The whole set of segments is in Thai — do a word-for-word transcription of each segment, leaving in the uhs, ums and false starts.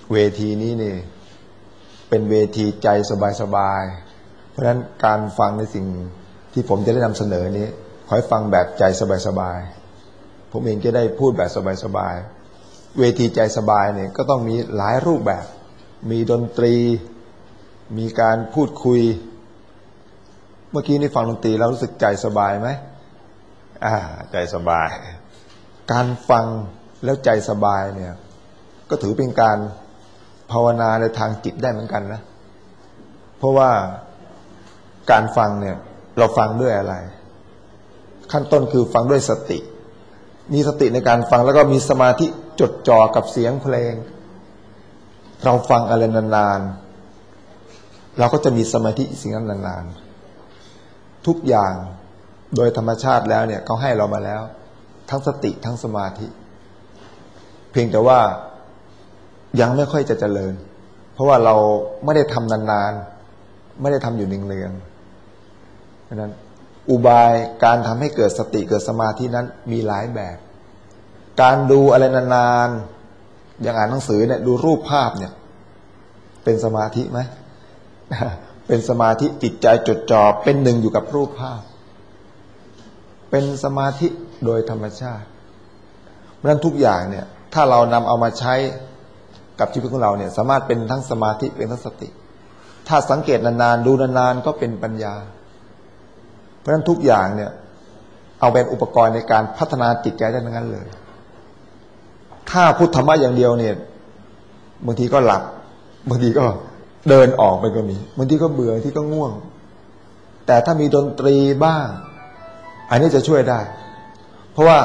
เวทีนี้นี่เป็นเวทีใจสบายๆเพราะฉะนั้นการฟังในสิ่งที่ผมจะได้นำเสนอนี้ขอให้ฟังแบบใจสบายๆผมเองจะได้พูดแบบสบายๆเวทีใจสบายเนี่ยก็ต้องมีหลายรูปแบบมีดนตรีมีการพูดคุยเมื่อกี้นี่ฟังดนตรีแล้วรู้สึกใจสบายไหมอ่าใจสบายการฟังแล้วใจสบายเนี่ยก็ถือเป็นการภาวนาในทางจิตได้เหมือนกันนะเพราะว่าการฟังเนี่ยเราฟังด้วยอะไรขั้นต้นคือฟังด้วยสติมีสติในการฟังแล้วก็มีสมาธิจดจ่อกับเสียงเพลงเราฟังอะไรนานๆเราก็จะมีสมาธิสิ่งนั้นนานๆทุกอย่างโดยธรรมชาติแล้วเนี่ยเขาให้เรามาแล้วทั้งสติทั้งสมาธิเพียงแต่ว่ายังไม่ค่อยจะเจริญเพราะว่าเราไม่ได้ทำนานๆไม่ได้ทำอยู่เนืองๆเพราะนั้นอุบายการทำให้เกิดสติเกิดสมาธินั้นมีหลายแบบการดูอะไรนานๆอย่างอ่านหนังสือเนี่ยดูรูปภาพเนี่ยเป็นสมาธิไหม เป็นสมาธิจิตใจจดจ่อเป็นหนึ่งอยู่กับรูปภาพเป็นสมาธิโดยธรรมชาติเพราะฉะนั้นทุกอย่างเนี่ยถ้าเรานำเอามาใช้กับชีวิตของเราเนี่ยสามารถเป็นทั้งสมาธิเป็นทั้งสติถ้าสังเกตนานๆดูนานๆก็เป็นปัญญาเพราะฉะนั้นทุกอย่างเนี่ยเอาเป็นอุปกรณ์ในการพัฒนาจิตใจได้ทั้งนั้นเลยถ้าพุทธธรรมะอย่างเดียวเนี่ยบางทีก็หลับบางทีก็เดินออกไปก็มีบางทีก็เบื่อบางทีก็ง่วงแต่ถ้ามีดนตรีบ้างอันนี้จะช่วยได้เพราะว่า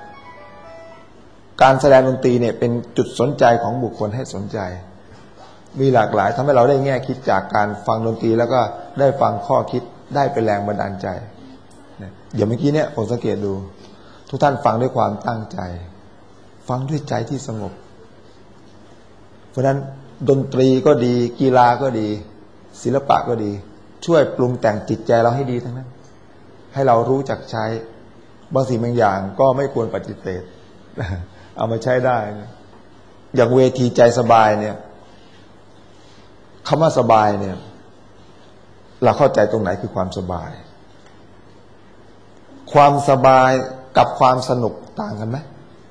การแสดงดนตรีเนี่ยเป็นจุดสนใจของบุคคลให้สนใจมีหลากหลายทำให้เราได้แง่คิดจากการฟังดนตรีแล้วก็ได้ฟังข้อคิดได้เป็นแรงบันดาลใจอย่างเมื่อกี้เนี่ยผมสังเกตดูทุกท่านฟังด้วยความตั้งใจฟังด้วยใจที่สงบเพราะฉะนั้นดนตรีก็ดีกีฬาก็ดีศิลปะก็ดีช่วยปรุงแต่งจิตใจเราให้ดีทั้งนั้นให้เรารู้จักใช้บางสิ่งบางอย่างก็ไม่ควรปฏิเสธเอามาใช้ได้อย่างเวทีใจสบายเนี่ยคำว่าสบายเนี่ยเราเข้าใจตรงไหนคือความสบายความสบายกับความสนุกต่างกันไหม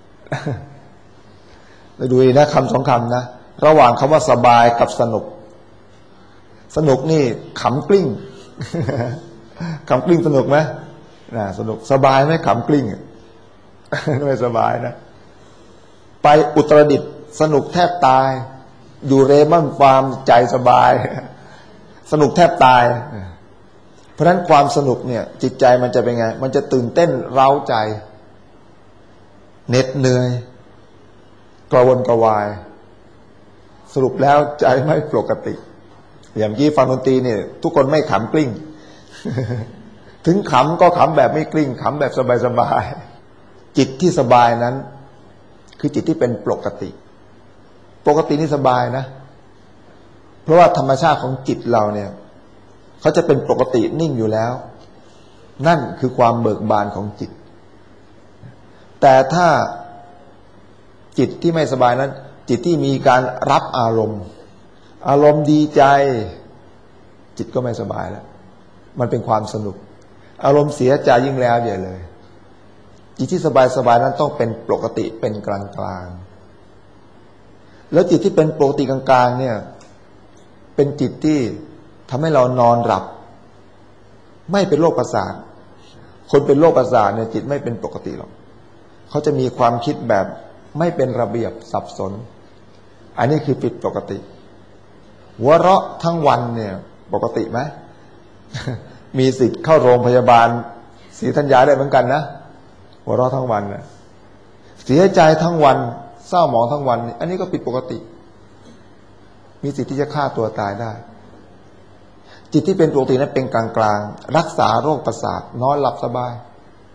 เราดูนะคำสองคำนะระหว่างคำว่าสบายกับสนุกสนุกนี่ขำกลิ้งขำกลิ้งสนุกไหมน่ะสนุกสบายไหมขำกลิ้งไม่สบายนะไปอุตรดิตถ์สนุกแทบตายอยู่เรมอนฟาร์มใจสบายสนุกแทบตายเพราะฉะนั้นความสนุกเนี่ยจิตใจมันจะเป็นไงมันจะตื่นเต้นเร้าใจเหน็ดเหนื่อยกระวนกระวายสรุปแล้วใจไม่ปกติอย่างที่ฟังดนตรีเนี่ยทุกคนไม่ขำกลิ้งถึงขำก็ขำแบบไม่กลิ้งขำแบบสบายๆจิตที่สบายนั้นคือจิตที่เป็นปกติปกตินี่สบายนะเพราะว่าธรรมชาติของจิตเราเนี่ยเขาจะเป็นปกตินิ่งอยู่แล้วนั่นคือความเบิกบานของจิตแต่ถ้าจิตที่ไม่สบายนั้นจิตที่มีการรับอารมณ์อารมณ์ดีใจจิตก็ไม่สบายแล้วมันเป็นความสนุกอารมณ์เสียใจยิ่งแล้วใหญ่เลยจิตที่สบายสบายนั้นต้องเป็นปกติเป็นกลางกลางแล้วจิตที่เป็นปกติกลางกลางเนี่ยเป็นจิตที่ทำให้เรานอนหลับไม่เป็นโรคประสาทคนเป็นโรคประสาทเนี่ยจิตไม่เป็นปกติหรอกเขาจะมีความคิดแบบไม่เป็นระเบียบสับสนอันนี้คือผิดปกติหัวเราะทั้งวันเนี่ยปกติไหม มีสิทธิ์เข้าโรงพยาบาลศรีธัญญาได้เหมือนกันนะหัวเราะทั้งวันนะเสียใจทั้งวันเศร้าหมองทั้งวันอันนี้ก็ผิดปกติมีสิทธิ์ที่จะฆ่าตัวตายได้จิตที่เป็นปกตินั้นเป็นกลางกลางรักษาโรคประสาทนอนหลับสบาย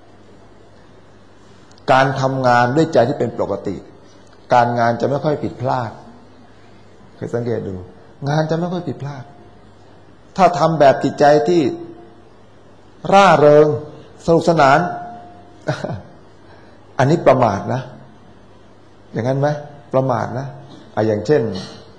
การทำงานด้วยใจที่เป็นปกติการงานจะไม่ค่อยผิดพลาดเคยสังเกตดูงานจะไม่ค่อยผิดพลาดถ้าทำแบบจิตใจที่ร่าเริงสนุกสนานอันนี้ประมาทนะอย่างนั้นไหมประมาทนะอ่ะอย่างเช่น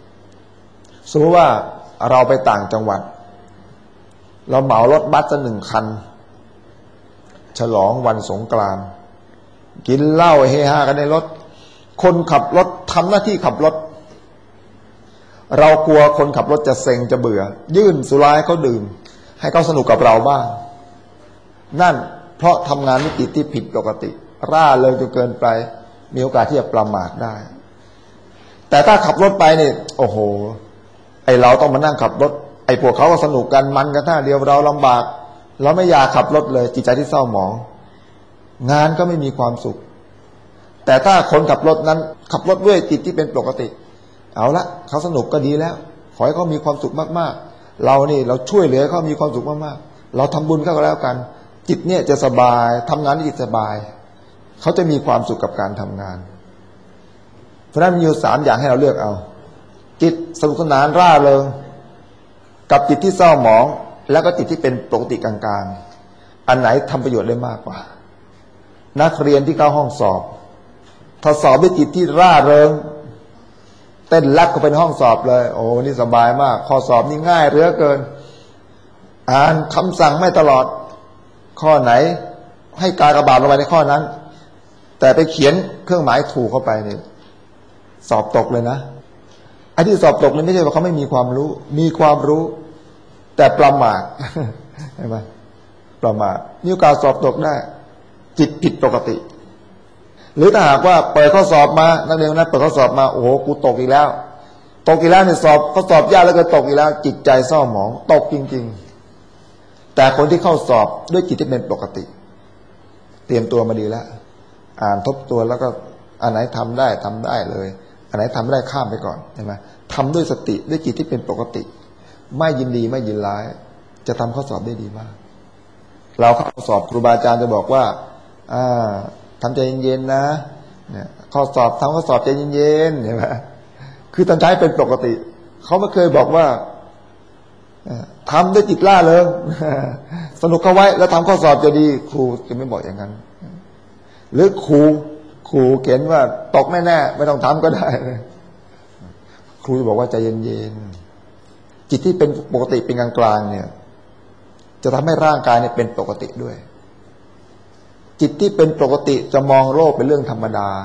สมมติว่าเราไปต่างจังหวัดเราเหมารถบัสสักหนึ่งคันฉลองวันสงกรานต์กินเหล้าเฮฮากันในรถคนขับรถทำหน้าที่ขับรถเรากลัวคนขับรถจะเซ็งจะเบื่อยื่นสุราให้เขาดื่มให้เขาสนุกกับเราบ้างนั่นเพราะทำงานนิติที่ผิดปกติร่าเริงจนเกินไปมีโอกาสที่จะประมาทได้แต่ถ้าขับรถไปนี่โอ้โหไอเราต้องมานั่งขับรถไอพวกเขาก็สนุกกันมันกันท่าเดียวเราลำบากเราไม่อยากขับรถเลยจิตใจที่เศร้าหมองงานก็ไม่มีความสุขแต่ถ้าคนขับรถนั้นขับรถด้วยจิตที่เป็นปกติเอาละเขาสนุกก็ดีแล้วขอให้เขามีความสุขมากๆเรานี่เราช่วยเหลือเขามีความสุขมากๆเราทำบุญก็แล้วกันจิตเนี่ยจะสบายทำงานจิตสบายเขาจะมีความสุขกับการทำงานเพราะนั้นมีอยู่สามอย่างให้เราเลือกเอาจิตสนุกสนานร่าเริงกับจิตที่เศร้าหมองแล้วก็จิตที่เป็นปกติกลางๆอันไหนทำประโยชน์ได้มากกว่านักเรียนที่เข้าห้องสอบถ้าสอบด้วยจิตที่ร่าเริงเต้นลักก็เป็นห้องสอบเลยโอ้นี่สบายมากข้อสอบนี่ง่ายเหลือเกินอ่านคำสั่งไม่ตลอดข้อไหนให้กากบาทลงไปในข้อนั้นแต่ไปเขียนเครื่องหมายถูกเข้าไปเนี่ยสอบตกเลยนะไอ้ที่สอบตกนี่ไม่ใช่ว่าเขาไม่มีความรู้มีความรู้แต่ประมาทใช่ไหมประมาทมีโอกาสสอบตกได้จิตผิดปกติหรือถ้าหากว่าเปิดข้อสอบมานักเรียนนั้นเปิดข้อสอบมาโอ้โหกูตกอีกแล้วตกอีกแล้วเนี่ยสอบข้อสอบยากแล้วก็ตกอีกแล้วจิตใจเศร้าหมองตกจริงๆแต่คนที่เข้าสอบด้วยจิตที่เป็นปกติเตรียมตัวมาดีแล้วอ่านทบทวนแล้วก็อันไหนทำได้ทำได้เลยอันไหนทำไม่ได้ข้ามไปก่อนใช่ไหมทำด้วยสติด้วยจิตที่เป็นปกติไม่ยินดีไม่ยินร้ายจะทำข้อสอบได้ดีมากเราเข้าสอบครูบาอาจารย์จะบอกว่าอ่าทำใจเย็นๆนะเนี่ยข้อสอบทำข้อสอบใจเย็นๆใช่ไหมคือตั้งใจเป็นปกติเขาไม่เคยบอกว่าทำด้วยจิตล่าเริงสนุกเข้าไว้แล้วทำข้อสอบจะดีครูจะไม่บอกอย่างนั้นหรือครูครูเขียนว่าตกแน่ๆไม่ต้องทำก็ได้ครูจะบอกว่าใจเย็นๆจิตที่เป็นปกติเป็นกลางๆเนี่ยจะทำให้ร่างกายเนี่ยเป็นปกติด้วยจิตที่เป็นปกติจะมองโลกเป็นเรื่องธรรมดา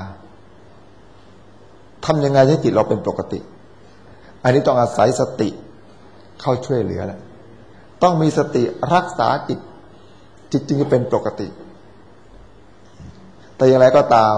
ทำยังไงให้จิตเราเป็นปกติอันนี้ต้องอาศัยสติเข้าช่วยเหลือแหละต้องมีสติรักษาจิตจิตจึงจะเป็นปกติแต่อย่างไรก็ตาม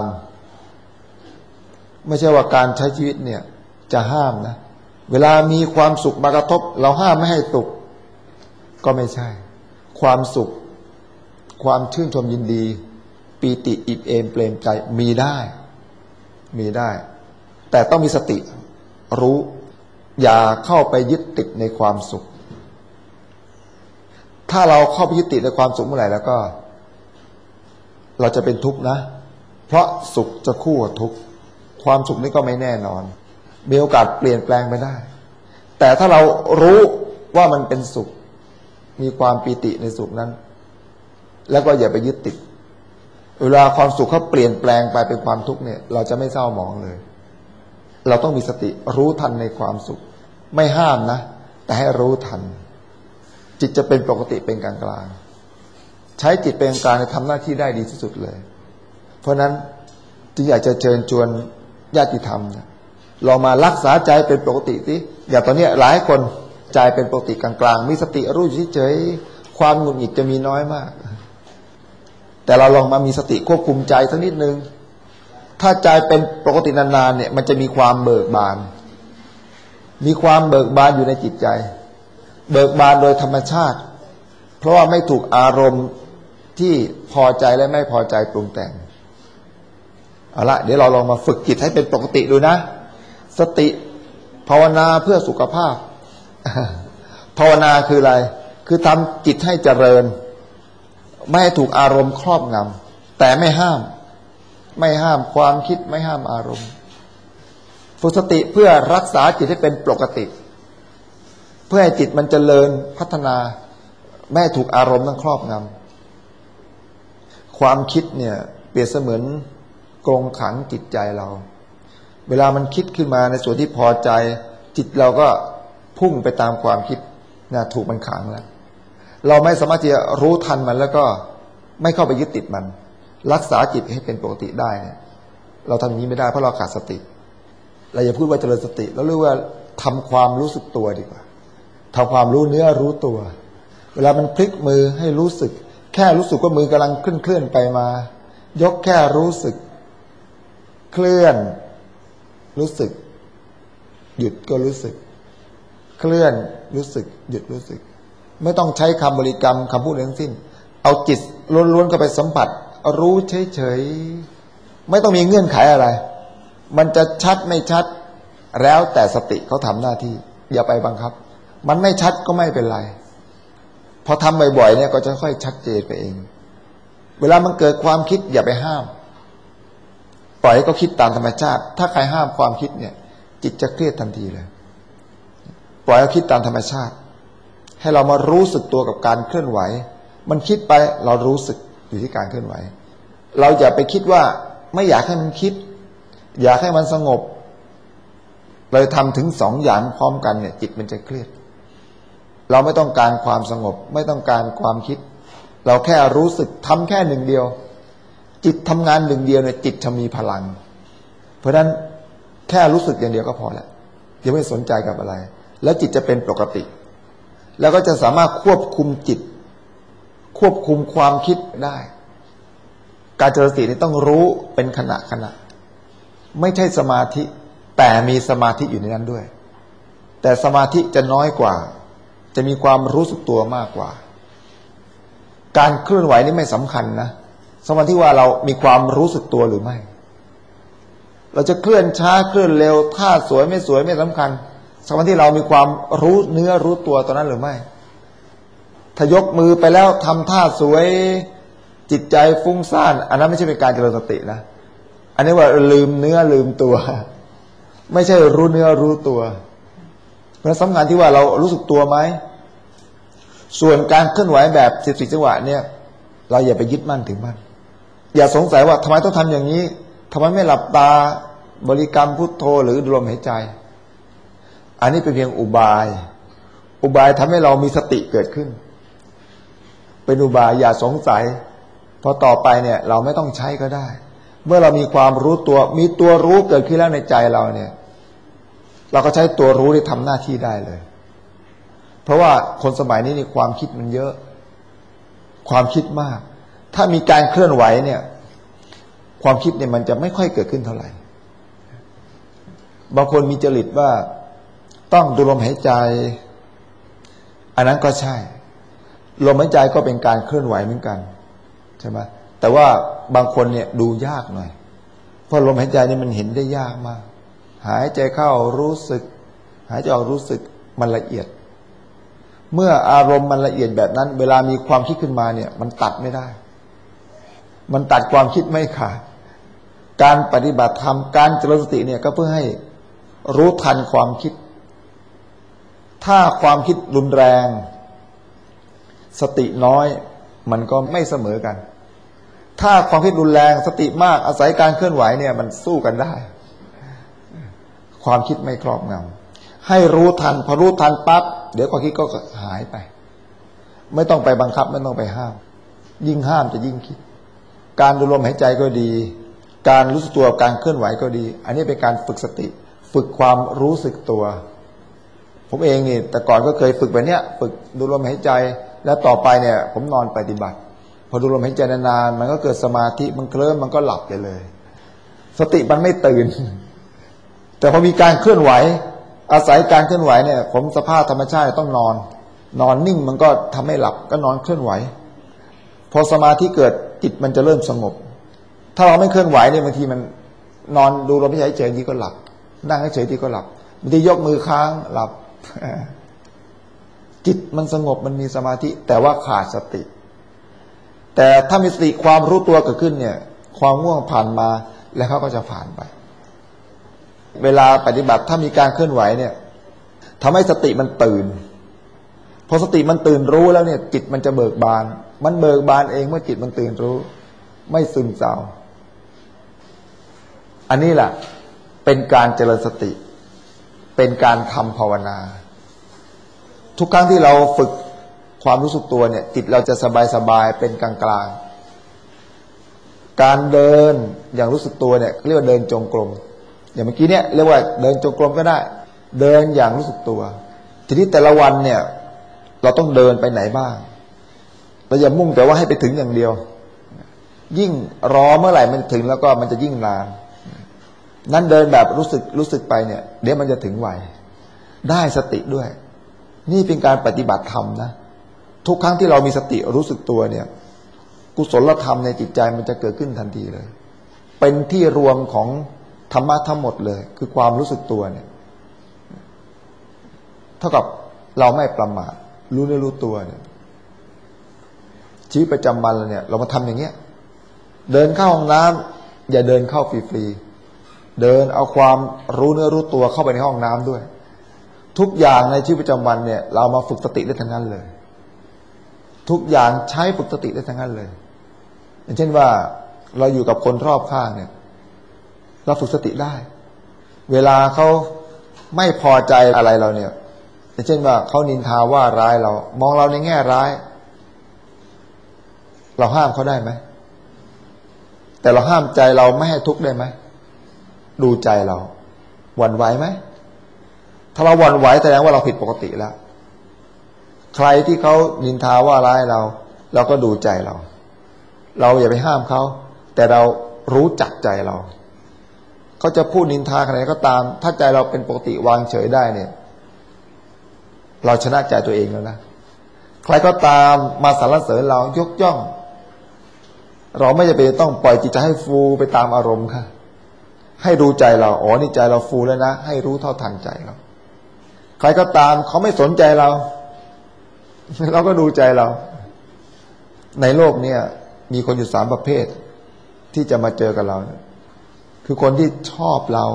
ไม่ใช่ว่าการใช้ชีวิตเนี่ยจะห้ามนะเวลามีความสุขมากระทบเราห้ามไม่ให้สุขก็ไม่ใช่ความสุขความชื่นชมยินดีปีติอิ่มเอมเปรมใจมีได้มีได้แต่ต้องมีสติรู้อย่าเข้าไปยึดติดในความสุขถ้าเราเข้าไปยึดติดในความสุขเมื่อไหร่แล้วก็เราจะเป็นทุกข์นะเพราะสุขจะคู่กับทุกข์ความสุขนี้ก็ไม่แน่นอนมีโอกาสเปลี่ยนแปลงไปได้แต่ถ้าเรารู้ว่ามันเป็นสุขมีความปีติในสุขนั้นแล้วก็อย่าไปยึดติดเวลาความสุขเขาเปลี่ยนแปลงไปเป็นความทุกข์เนี่ยเราจะไม่เศร้าหมองเลยเราต้องมีสติรู้ทันในความสุขไม่ห้ามนะแต่ให้รู้ทันจิตจะเป็นปกติเป็นกลางกลางใช้จิตเป็นกลางในทำหน้าที่ได้ดีที่สุดเลยเพราะนั้นจึงอยากจะเชิญชวนญาติธรรมเนี่ยลองมารักษาใจเป็นปกติสิอย่างตอนนี้หลายคนใจเป็นปกติกลางกลางมีสติรู้เฉยๆความหงุดหงิดจะมีน้อยมากแต่เราลองมามีสติควบคุมใจสักนิดนึงถ้าใจเป็นปกตินานๆเนี่ยมันจะมีความเบิกบานมีความเบิกบานอยู่ในจิตใจเบิกบานโดยธรรมชาติเพราะว่าไม่ถูกอารมณ์ที่พอใจและไม่พอใจปรุงแต่งเอาละเดี๋ยวเราลองมาฝึกจิตให้เป็นปกติดูนะสติภาวนาเพื่อสุขภาพภาวนาคืออะไรคือทำจิตให้เจริญไม่ให้ถูกอารมณ์ครอบงำแต่ไม่ห้ามไม่ห้ามความคิดไม่ห้ามอารมณ์ฝึกสติเพื่อรักษาจิตให้เป็นปกติเพื่อให้จิตมันเจริญพัฒนาไม่ให้ถูกอารมณ์นั้นครอบงำความคิดเนี่ยเปรียบเสมือนกรงขังจิตใจเราเวลามันคิดขึ้นมาในส่วนที่พอใจจิตเราก็พุ่งไปตามความคิดนะถูกมันขังแล้วเราไม่สามารถจะรู้ทันมันแล้วก็ไม่เข้าไปยึดติดมันรักษาจิตให้เป็นปกติได้เนี่ยเราทำอย่างนี้ไม่ได้เพราะเราขาดสติเราอย่าพูดว่าเจริญสติเราเรียกว่าทำความรู้สึกตัวดีกว่าทำความรู้เนื้อรู้ตัวเวลามันพลิกมือให้รู้สึกแค่รู้สึกว่ามือกำลังเคลื่อนเคลื่อนไปมายกแค่รู้สึกเคลื่อนรู้สึกหยุดก็รู้สึกเคลื่อนรู้สึกหยุดรู้สึกไม่ต้องใช้คำบริกรรมคำพูดทั้งสิ้นเอาจิตล้วนๆเข้าไปสัมผัสรู้เฉยๆไม่ต้องมีเงื่อนไขอะไรมันจะชัดไม่ชัดแล้วแต่สติเขาทำหน้าที่อย่าไปบังคับมันไม่ชัดก็ไม่เป็นไรพอทำบ่อยๆเนี่ยก็จะค่อยชัดเจนไปเองเวลามันเกิดความคิดอย่าไปห้ามปล่อยให้เขาคิดตามธรรมชาติถ้าใครห้ามความคิดเนี่ยจิตจะเครียดทันทีเลยปล่อยให้คิดตามธรรมชาติให้เรามารู้สึกตัวกับการเคลื่อนไหวมันคิดไปเรารู้สึกอยู่ที่การเคลื่อนไหวเราอย่าไปคิดว่าไม่อยากให้มันคิดอยากให้มันสงบเราทำถึงสองอย่างพร้อมกันเนี่ยจิตมันจะเครียดเราไม่ต้องการความสงบไม่ต้องการความคิดเราแค่รู้สึกทำแค่หนึ่งเดียวจิตทำงานหนึ่งเดียวเนี่ยจิตจะมีพลังเพราะฉะนั้นแค่รู้สึกอย่างเดียวก็พอแล้วอย่าไม่สนใจกับอะไรแล้วจิตจะเป็นปกติแล้วก็จะสามารถควบคุมจิตควบคุมความคิดได้การเจริญสตินี่ต้องรู้เป็นขณะขณะไม่ใช่สมาธิแต่มีสมาธิอยู่ในนั้นด้วยแต่สมาธิจะน้อยกว่าจะมีความรู้สึกตัวมากกว่าการเคลื่อนไหวนี่ไม่สำคัญนะสำคัญที่ว่าเรามีความรู้สึกตัวหรือไม่เราจะเคลื่อนช้าเคลื่อนเร็วท่าสวยไม่สวยไม่สำคัญสำคัญที่เรามีความรู้เนื้อรู้ตัวตอนนั้นหรือไม่ถ้ายกมือไปแล้วทำท่าสวยจิตใจฟุ้งซ่านอันนั้นไม่ใช่เป็นการเจริญสตินะอันนี้ว่าลืมเนื้อลืมตัวไม่ใช่รู้เนื้อรู้ตัวเพราะสำคัญที่ว่าเรารู้สึกตัวไหมส่วนการเคลื่อนไหวแบบสิบสี่จังหวะเนี่ยเราอย่าไปยึดมั่นถือมั่นอย่าสงสัยว่าทำไมต้องทำอย่างนี้ทำไมไม่หลับตาบริกรรมพุทโธหรือดูลมหายใจอันนี้เป็นเพียงอุบายอุบายทำให้เรามีสติเกิดขึ้นเป็นอุบายอย่าสงสัยพอต่อไปเนี่ยเราไม่ต้องใช้ก็ได้เมื่อเรามีความรู้ตัวมีตัวรู้เกิดขึ้นแล้วในใจเราเนี่ยเราก็ใช้ตัวรู้ที่ทำหน้าที่ได้เลยเพราะว่าคนสมัยนี้นี่ความคิดมันเยอะความคิดมากถ้ามีการเคลื่อนไหวเนี่ยความคิดเนี่ยมันจะไม่ค่อยเกิดขึ้นเท่าไหร่บางคนมีจริตว่าต้องดูลมหายใจอันนั้นก็ใช่ลมหายใจก็เป็นการเคลื่อนไหวเหมือนกันใช่ไหมแต่ว่าบางคนเนี่ยดูยากหน่อยเพราะลมหายใจนี่มันเห็นได้ยากมากหายใจเข้ารู้สึกหายใจออกรู้สึกมันละเอียดเมื่ออารมณ์มันละเอียดแบบนั้นเวลามีความคิดขึ้นมาเนี่ยมันตัดไม่ได้มันตัดความคิดไม่ขาดการปฏิบัติธรรมการเจริญสติเนี่ยก็เพื่อให้รู้ทันความคิดถ้าความคิดรุนแรงสติน้อยมันก็ไม่เสมอกันถ้าความคิดรุนแรงสติมากอาศัยการเคลื่อนไหวเนี่ยมันสู้กันได้ความคิดไม่ครอบงำให้รู้ทันพอรู้ทันปั๊บเดี๋ยวความคิดก็หายไปไม่ต้องไปบังคับไม่ต้องไปห้ามยิ่งห้ามจะยิ่งคิดการดูลมหายใจก็ดีการรู้สึกตัวการเคลื่อนไหวก็ดีอันนี้เป็นการฝึกสติฝึกความรู้สึกตัวผมเองนี่แต่ก่อนก็เคยฝึกแบบเนี้ยฝึกดูลมหายใจแล้วต่อไปเนี่ยผมนอนปฏิบัติพอดูลมหายใจนานๆมันก็เกิดสมาธิมันเคลิ้มมันก็หลับไปเลยสติมันไม่ตื่นแต่พอมีการเคลื่อนไหวอาศัยการเคลื่อนไหวเนี่ยผมสภาพธรรมชาติต้องนอนนอนนิ่งมันก็ทำให้หลับก็นอนเคลื่อนไหวพอสมาธิเกิดจิตมันจะเริ่มสงบถ้าเราไม่เคลื่อนไหวเนี่ยบางทีมันนอนดูลมหายใจเฉยๆทีก็หลับนั่งเฉยๆทีก็หลับบางทียกมือค้างหลับจิตมันสงบมันมีสมาธิแต่ว่าขาดสติแต่ถ้ามีสติความรู้ตัวเกิดขึ้นเนี่ยความง่วงผ่านมาแล้วเขาก็จะผ่านไปเวลาปฏิบัติถ้ามีการเคลื่อนไหวเนี่ยทำให้สติมันตื่นพอสติมันตื่นรู้แล้วเนี่ยจิตมันจะเบิกบานมันเบิกบานเองเมื่อจิตมันตื่นรู้ไม่ซึมเศร้าอันนี้แหละเป็นการเจริญสติเป็นการทำภาวนาทุกครั้งที่เราฝึกความรู้สึกตัวเนี่ยจิตเราจะสบายๆเป็นกลางๆการเดินอย่างรู้สึกตัวเนี่ยเรียกว่าเดินจงกรมอย่างเมื่อกี้เนี่ยเรียกว่าเดินจงกรมก็ได้เดินอย่างรู้สึกตัวทีนี้แต่ละวันเนี่ยเราต้องเดินไปไหนบ้างเราอย่ามุ่งแต่ว่าให้ไปถึงอย่างเดียวยิ่งรอเมื่อไหร่มันถึงแล้วก็มันจะยิ่งนานนั่นเดินแบบรู้สึกรู้สึกไปเนี่ยเดี๋ยวมันจะถึงไวได้สติด้วยนี่เป็นการปฏิบัติธรรมนะทุกครั้งที่เรามีสติรู้สึกตัวเนี่ยกุศลธรรมในจิตใจมันจะเกิดขึ้นทันทีเลยเป็นที่รวมของธรรมะทั้งหมดเลยคือความรู้สึกตัวเนี่ยเท่ากับเราไม่ประมาทรู้เนื้อรู้ตัวเนี่ยชีวิตประจำวันเราเนี่ยเรามาทำอย่างเงี้ยเดินเข้าห้องน้ำอย่าเดินเข้าฟรีๆเดินเอาความรู้เนื้อรู้ตัวเข้าไปในห้องน้ำด้วยทุกอย่างในชีวิตประจำวันเนี่ยเรามาฝึกสติได้ทั้งนั้นเลยทุกอย่างใช้ฝึกสติได้ทั้งนั้นเลยอย่างเช่นว่าเราอยู่กับคนรอบข้างเนี่ยเราฝึกสติได้เวลาเขาไม่พอใจอะไรเราเนี่ยอย่างเช่นว่าเขานินทาว่าร้ายเรามองเราในแง่ร้ายเราห้ามเขาได้ไหมแต่เราห้ามใจเราไม่ให้ทุกข์ได้ไหมดูใจเราหวั่นไหวไหมถ้าเราหวั่นไหวแสดงว่าเราผิดปกติแล้วใครที่เขานินทาว่าร้ายเราเราก็ดูใจเราเราอย่าไปห้ามเขาแต่เรารู้จักใจเราเขาจะพูดนินทาขนาดไหนก็ตามถ้าใจเราเป็นปกติวางเฉยได้เนี่ยเราชนะใจตัวเองแล้วนะใครก็ตามมาสรรเสริญเรายกย่องเราไม่จำเป็นต้องปล่อยจิตใจให้ฟูไปตามอารมณ์ค่ะให้ดูใจเราอ๋อนี่ใจเราฟูแล้วนะให้รู้เท่าทันใจเราใครก็ตามเขาไม่สนใจเราเราก็ดูใจเราในโลกเนี่ยมีคนอยู่สามประเภทที่จะมาเจอกับเราคือคนที่ชอบเรา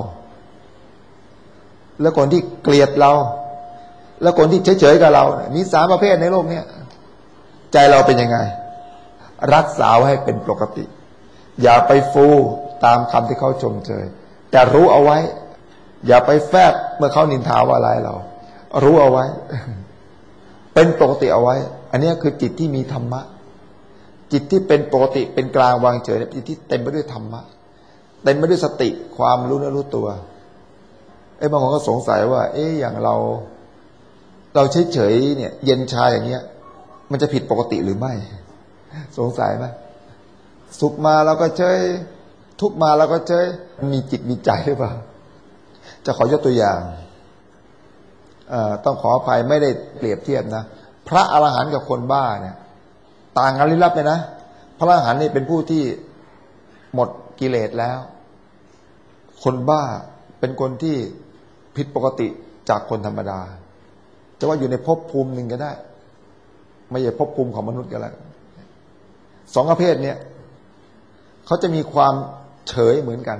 และคนที่เกลียดเราและคนที่เฉยๆกับเรามีสามประเภทในโลกเนี้ยใจเราเป็นยังไงรักษาไว้ให้เป็นปกติอย่าไปฟูตามคำที่เขาชมเชยแต่รู้เอาไว้อย่าไปแฝงเมื่อเขานินทาว่าร้ายเรารู้เอาไว้เป็นปกติเอาไว้อันนี้คือจิตที่มีธรรมะจิตที่เป็นปกติเป็นกลางวางเฉยจิตที่เต็มไปด้วยธรรมะเต็มไปด้วยสติความรู้เนื้อรู้ตัวไอ้บางคนก็สงสัยว่าเอ๊ะอย่างเราเราเฉยๆเนี่ยเย็นชาอย่างเงี้ยมันจะผิดปกติหรือไม่สงสัยไหมสุขมาเราก็เฉยทุกมาเราก็เฉยมีจิตมีใจหรือเปล่าจะขอยกตัวอย่างต้องขออภัยไม่ได้เปรียบเทียบนะพระอรหันต์กับคนบ้าเนี่ยต่างกันลิบลับเลยนะพระอรหันต์นี่เป็นผู้ที่หมดกิเลสแล้วคนบ้าเป็นคนที่ผิดปกติจากคนธรรมดาจะว่าอยู่ในภพภูมิหนึ่งก็ได้ไม่ใช่ภพภูมิของมนุษย์ก็แล้วสองประเภทเนี้ยเขาจะมีความเฉยเหมือนกัน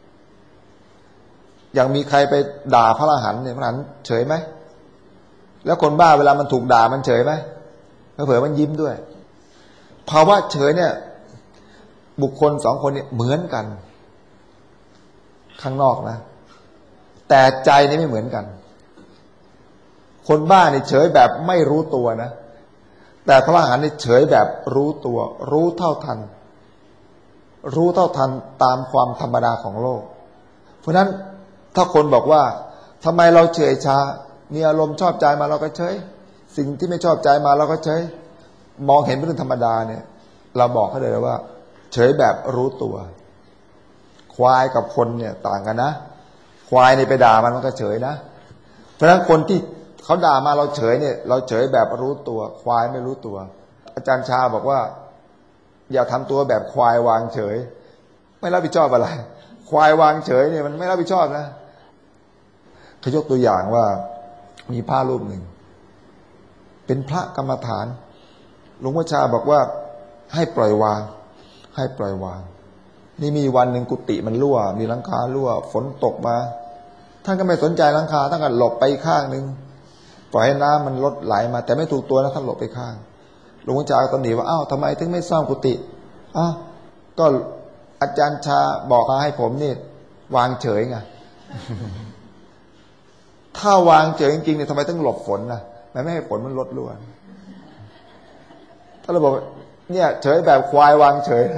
อย่างมีใครไปด่าพระอรหันต์เนี่ยพระอรหันต์เฉยไหมแล้วคนบ้าเวลามันถูกด่ามันเฉยไหมเผลอๆมันยิ้มด้วยภาวะเฉยเนี่ยบุคคลสองคนเนี่ยเหมือนกันข้างนอกนะแต่ใจนี่ไม่เหมือนกันคนบ้าเนี่ยเฉยแบบไม่รู้ตัวนะแต่พระอรหันต์เนี่ยเฉยแบบรู้ตัวรู้เท่าทันรู้เท่าทันตามความธรรมดาของโลกเพราะฉะนั้นถ้าคนบอกว่าทำไมเราเฉยชามีอารมณ์ชอบใจมาเราก็เฉยสิ่งที่ไม่ชอบใจมาเราก็เฉยมองเห็นเป็นเรื่องธรรมดาเนี่ยเราบอกเขาเลยว่าเฉยแบบรู้ตัวควายกับคนเนี่ยต่างกันนะควายเนี่ยไปด่ามันมันก็เฉยนะเพราะฉะนั้นคนที่เขาด่ามาเราเฉยเนี่ยเราเฉยแบบรู้ตัวควายไม่รู้ตัวอาจารย์ชาบอกว่าอย่าทำตัวแบบควายวางเฉยไม่รับผิดชอบอะไรควายวางเฉยเนี่ยมันไม่รับผิดชอบนะเขายกตัวอย่างว่ามีพระรูปหนึ่งเป็นพระกรรมฐานหลวงพ่อชาบอกว่าให้ปล่อยวางให้ปล่อยวางนี่มีวันหนึ่งกุฏิมันรั่วมีหลังคารั่วฝนตกมาท่านก็ไม่สนใจหลังคาท่านก็หลบไปข้างนึงปล่อยให้น้ำมันลดไหลมาแต่ไม่ถูกตัวนะท่านหลบไปข้างหลวงพ่อชาตำหนิว่าอ้าวทำไมถึงไม่ซ่อมกุฏิอ้าวก็อาจารย์ชาบอกมาให้ผมนี่วางเฉยไงถ้าวางเฉยจริงๆเนี่ยทำไมต้องหลบฝนนะมันไม่ให้ฝนมันลดล้วนถ้าเราบอกเนี่ยเฉยแบบควายวางเฉย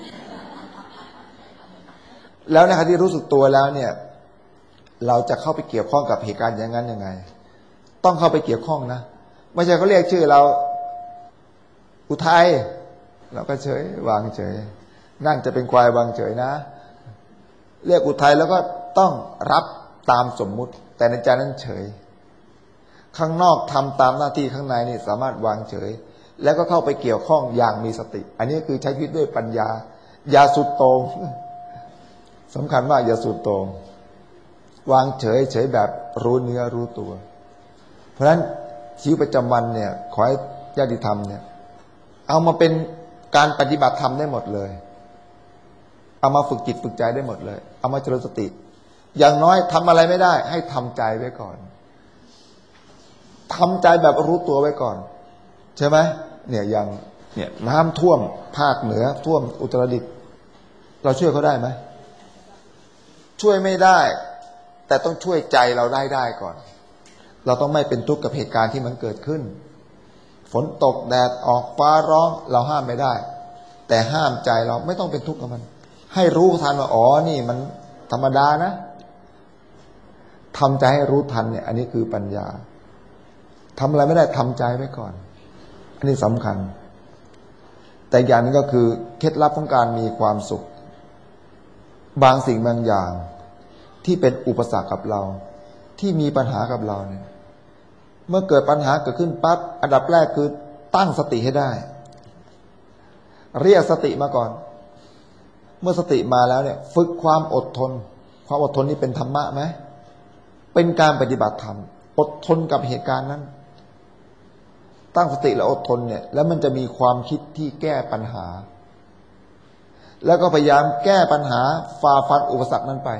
แล้วในขณะที่รู้สึกตัวแล้วเนี่ยเราจะเข้าไปเกี่ยวข้องกับเหตุการณ์อย่างนั้นยังไงต้องเข้าไปเกี่ยวข้องนะไม่ใช่เขาเรียกชื่อเราอุทัยเราก็เฉยวางเฉยนั่นจะเป็นควายวางเฉยนะเรียกอุทัยแล้วก็ต้องรับตามสมมุติแต่ในใจนั้นเฉยข้างนอกทำตามหน้าที่ข้างในนี่สามารถวางเฉยแล้วก็เข้าไปเกี่ยวข้องอย่างมีสติอันนี้คือใช้ชีวิตด้วยปัญญาอย่าสุดโต่งสำคัญมากอย่าสุดโต่งวางเฉยเฉยแบบรู้เนื้อรู้ตัวเพราะฉะนั้นชีวิตประจำวันเนี่ยขอให้ญาติธรรมเนี่ยเอามาเป็นการปฏิบัติธรรมได้หมดเลยเอามาฝึกจิตฝึกใจได้หมดเลยเอามาเจริญสติอย่างน้อยทำอะไรไม่ได้ให้ทำใจไว้ก่อนทำใจแบบรู้ตัวไว้ก่อนใช่ไหมเนี่ยอย่างเนี่ยน้ำท่วมภาคเหนือท่วมอุตรดิตถ์เราช่วยเขาได้ไหมช่วยไม่ได้แต่ต้องช่วยใจเราได้ได้ก่อนเราต้องไม่เป็นทุกข์กับเหตุการณ์ที่มันเกิดขึ้นฝนตกแดดออกฟ้าร้องเราห้ามไม่ได้แต่ห้ามใจเราไม่ต้องเป็นทุกข์กับมันให้รู้ทันว่าอ๋อนี่มันธรรมดานะทำใจให้รู้ทันเนี่ยอันนี้คือปัญญาทำอะไรไม่ได้ทำใจไว้ก่อนอันนี้สำคัญแต่อย่างนึงก็คือเคล็ดลับของการมีความสุขบางสิ่งบางอย่างที่เป็นอุปสรรคกับเราที่มีปัญหากับเราเนี่ยเมื่อเกิดปัญหาเกิดขึ้นปั๊บอันดับแรกคือตั้งสติให้ได้เรียกสติมาก่อนเมื่อสติมาแล้วเนี่ยฝึกความอดทนความอดทนนี่เป็นธรรมะไหมเป็นการปฏิบัติธรรมอดทนกับเหตุการณ์นั้นตั้งสติและอดทนเนี่ยแล้วมันจะมีความคิดที่แก้ปัญหาแล้วก็พยายามแก้ปัญหาฝ่าฟันอุปสรรคนั้นไป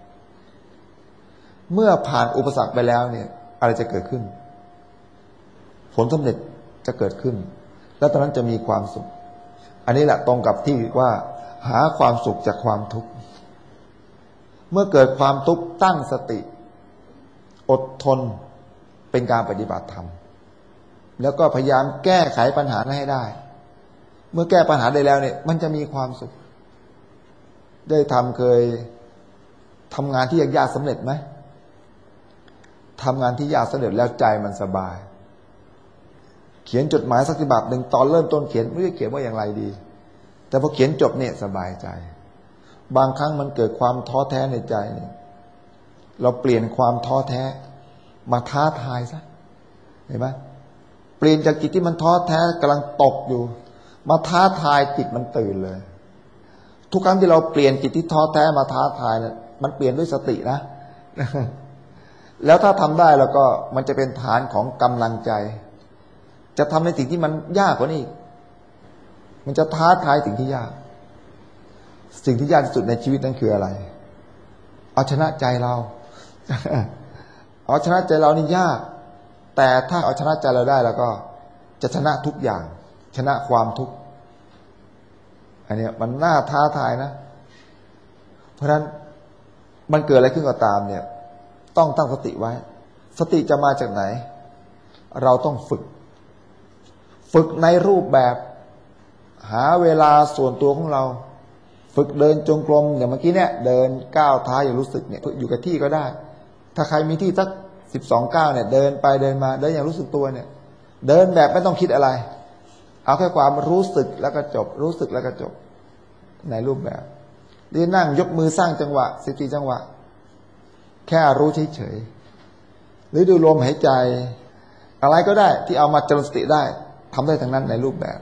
เมื่อผ่านอุปสรรคไปแล้วเนี่ยอะไรจะเกิดขึ้นผลสำเร็จจะเกิดขึ้นแล้วตอนนั้นจะมีความสุขอันนี้แหละตรงกับที่ว่าหาความสุขจากความทุกข์เมื่อเกิดความทุกข์ตั้งสติอดทนเป็นการปฏิบัติธรรมแล้วก็พยายามแก้ไขปัญหานั้นให้ได้เมื่อแก้ปัญหาได้แล้วเนี่ยมันจะมีความสุขได้ทำเคยทำงานที่ยากๆสำเร็จไหมทำงานที่ยากสำเร็จแล้วใจมันสบายเขียนจดหมายสักฉบับหนึ่งตอนเริ่มต้นเขียนไม่รู้เขียนว่าอย่างไรดีแต่พอเขียนจบเนี่ยสบายใจบางครั้งมันเกิดความท้อแท้ในใจเนี่ยเราเปลี่ยนความท้อแท้มาท้าทายซะเห็นไหมเปลี่ยนจากจิตที่มันท้อแท้กำลังตกอยู่มาท้าทายจิตมันตื่นเลยทุกครั้งที่เราเปลี่ยนจิตที่ท้อแท้มาท้าทายเนี่ยมันเปลี่ยนด้วยสตินะแล้วถ้าทำได้แล้วก็มันจะเป็นฐานของกำลังใจจะทำในสิ่งที่มันยากกว่านี้มันจะท้าทายสิ่งที่ยากสิ่งที่ยากที่สุดในชีวิตนั้นคืออะไรเอาชนะใจเราเอาชนะใจเรานี่ยากแต่ถ้าเอาชนะใจเราได้แล้วก็จะชนะทุกอย่างชนะความทุกข์อันนี้มันน่าท้าทายนะเพราะฉะนั้นมันเกิดอะไรขึ้นก็ตามเนี่ยต้องตั้งสติไว้สติจะมาจากไหนเราต้องฝึกฝึกในรูปแบบหาเวลาส่วนตัวของเราฝึกเดินจงกรมอย่างเมื่อกี้เนี่ยเดินก้าวเท้าอย่างรู้สึกเนี่ยอยู่กับที่ก็ได้ถ้าใครมีที่สักสิบสองก้าวเนี่ยเดินไปเดินมาเดินอย่างรู้สึกตัวเนี่ยเดินแบบไม่ต้องคิดอะไรเอาแค่ความรู้สึกแล้วก็จบรู้สึกแล้วก็จบในรูปแบบหรือนั่งยกมือสร้างจังหวะสิบสี่จังหวะแค่รู้เฉยๆหรือดูลมหายใจอะไรก็ได้ที่เอามาเจริญสติได้ทำได้ทั้งนั้นในรูปแบบ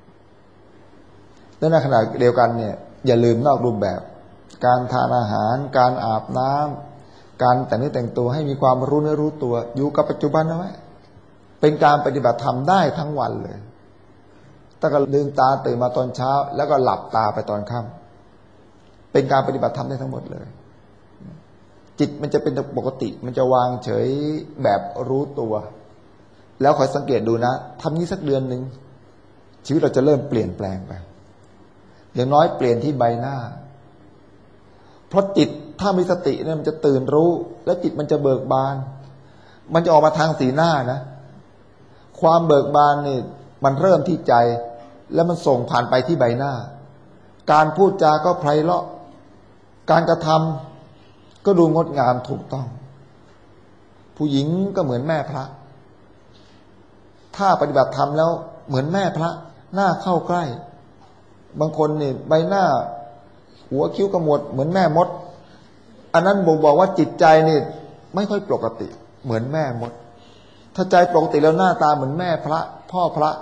และในขณะเดียวกันเนี่ยอย่าลืมนอกรูปแบบการทานอาหารการอาบน้ำการแต่งเนื้อแต่งตัวให้มีความรู้เนื้อรู้ตัวอยู่กับปัจจุบันนะไว้เป็นการปฏิบัติธรรมได้ทั้งวันเลยตั้งแต่ลืมตาตื่นมาตอนเช้าแล้วก็หลับตาไปตอนค่ำเป็นการปฏิบัติธรรมได้ทั้งหมดเลยจิตมันจะเป็นปกติมันจะวางเฉยแบบรู้ตัวแล้วคอยสังเกตดูนะทำนี้สักเดือนหนึ่งชีวิตเราจะเริ่มเปลี่ยนแปลงไปอย่างน้อยเปลี่ยนที่ใบหน้าเพราะจิตถ้ามีสติเนี่ยมันจะตื่นรู้และจิตมันจะเบิกบานมันจะออกมาทางสีหน้านะความเบิกบานนี่มันเริ่มที่ใจแล้วมันส่งผ่านไปที่ใบหน้าการพูดจาก็ไพเราะการกระทำก็ดูงดงามถูกต้องผู้หญิงก็เหมือนแม่พระถ้าปฏิบัติธรรมแล้วเหมือนแม่พระหน้าเข้าใกล้บางคนนี่ใบหน้าหัวคิ้วขมวดเหมือนแม่มดอันนั้นบ่งบอกว่าจิตใจนี่ไม่ค่อยปกติเหมือนแม่มดถ้าใจปกติแล้วหน้าตาเหมือนแม่พระพ่อพระ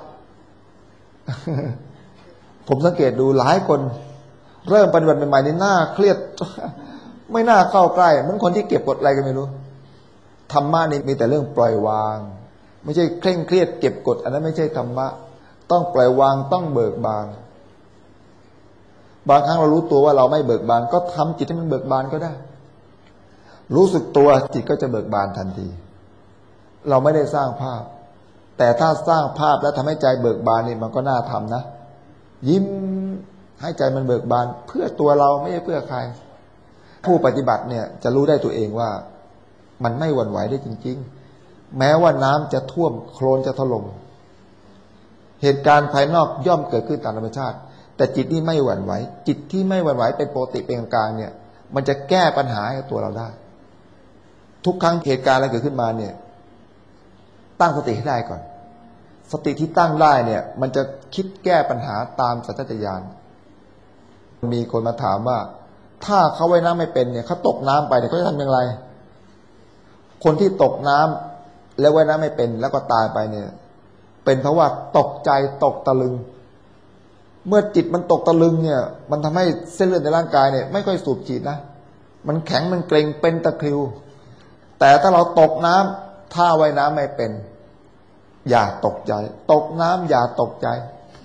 ผมสังเกตดูหลายคนเริ่มปฏิบัติใหม่ๆนี่หน้าเครียด ไม่น่าเข้าใกล้เหมือนคนที่เก็บกดอะไรกันไม่รู้ธรรมะนี่มีแต่เรื่องปล่อยวางไม่ใช่เคร่งเครียดเก็บกดอันนั้นไม่ใช่ธรรมะต้องปล่อยวางต้องเบิกบานบางครั้งเรารู้ตัวว่าเราไม่เบิกบานก็ทำจิตให้มันเบิกบานก็ได้รู้สึกตัวจิตก็จะเบิกบานทันทีเราไม่ได้สร้างภาพแต่ถ้าสร้างภาพแล้วทำให้ใจเบิกบานนี่มันก็น่าทำนะยิ้มให้ใจมันเบิกบานเพื่อตัวเราไม่ใช่เพื่อใครผู้ปฏิบัติเนี่ยจะรู้ได้ตัวเองว่ามันไม่หวั่นไหวได้จริงๆแม้ว่าน้ำจะท่วมโคลนจะถล่มเหตุการณ์ภายนอกย่อมเกิดขึ้นตามธรรมชาติแต่จิตที่ไม่หวั่นไหวจิตที่ไม่หวั่นไหวเป็นปกติเป็นกลางเนี่ยมันจะแก้ปัญหาให้ตัวเราได้ทุกครั้งเหตุการณ์อะไรเกิดขึ้นมาเนี่ยตั้งสติให้ได้ก่อนสติที่ตั้งได้เนี่ยมันจะคิดแก้ปัญหาตามสัญชาตญาณมีคนมาถามว่าถ้าเขาว่ายน้ำไม่เป็นเนี่ยเขาตกน้ำไปเนี่ยเขาจะทำอย่างไรคนที่ตกน้ำแล้วว่ายน้ำไม่เป็นแล้วก็ตายไปเนี่ยเป็นเพราะว่าตกใจตกตะลึงเมื่อจิตมันตกตะลึงเนี่ยมันทำให้เส้นเลือดในร่างกายเนี่ยไม่ค่อยสูบฉีดนะมันแข็งมันเกร็งเป็นตะคริวแต่ถ้าเราตกน้ำถ้าว่ายน้ำไม่เป็นอย่าตกใจตกน้ำอย่าตกใจ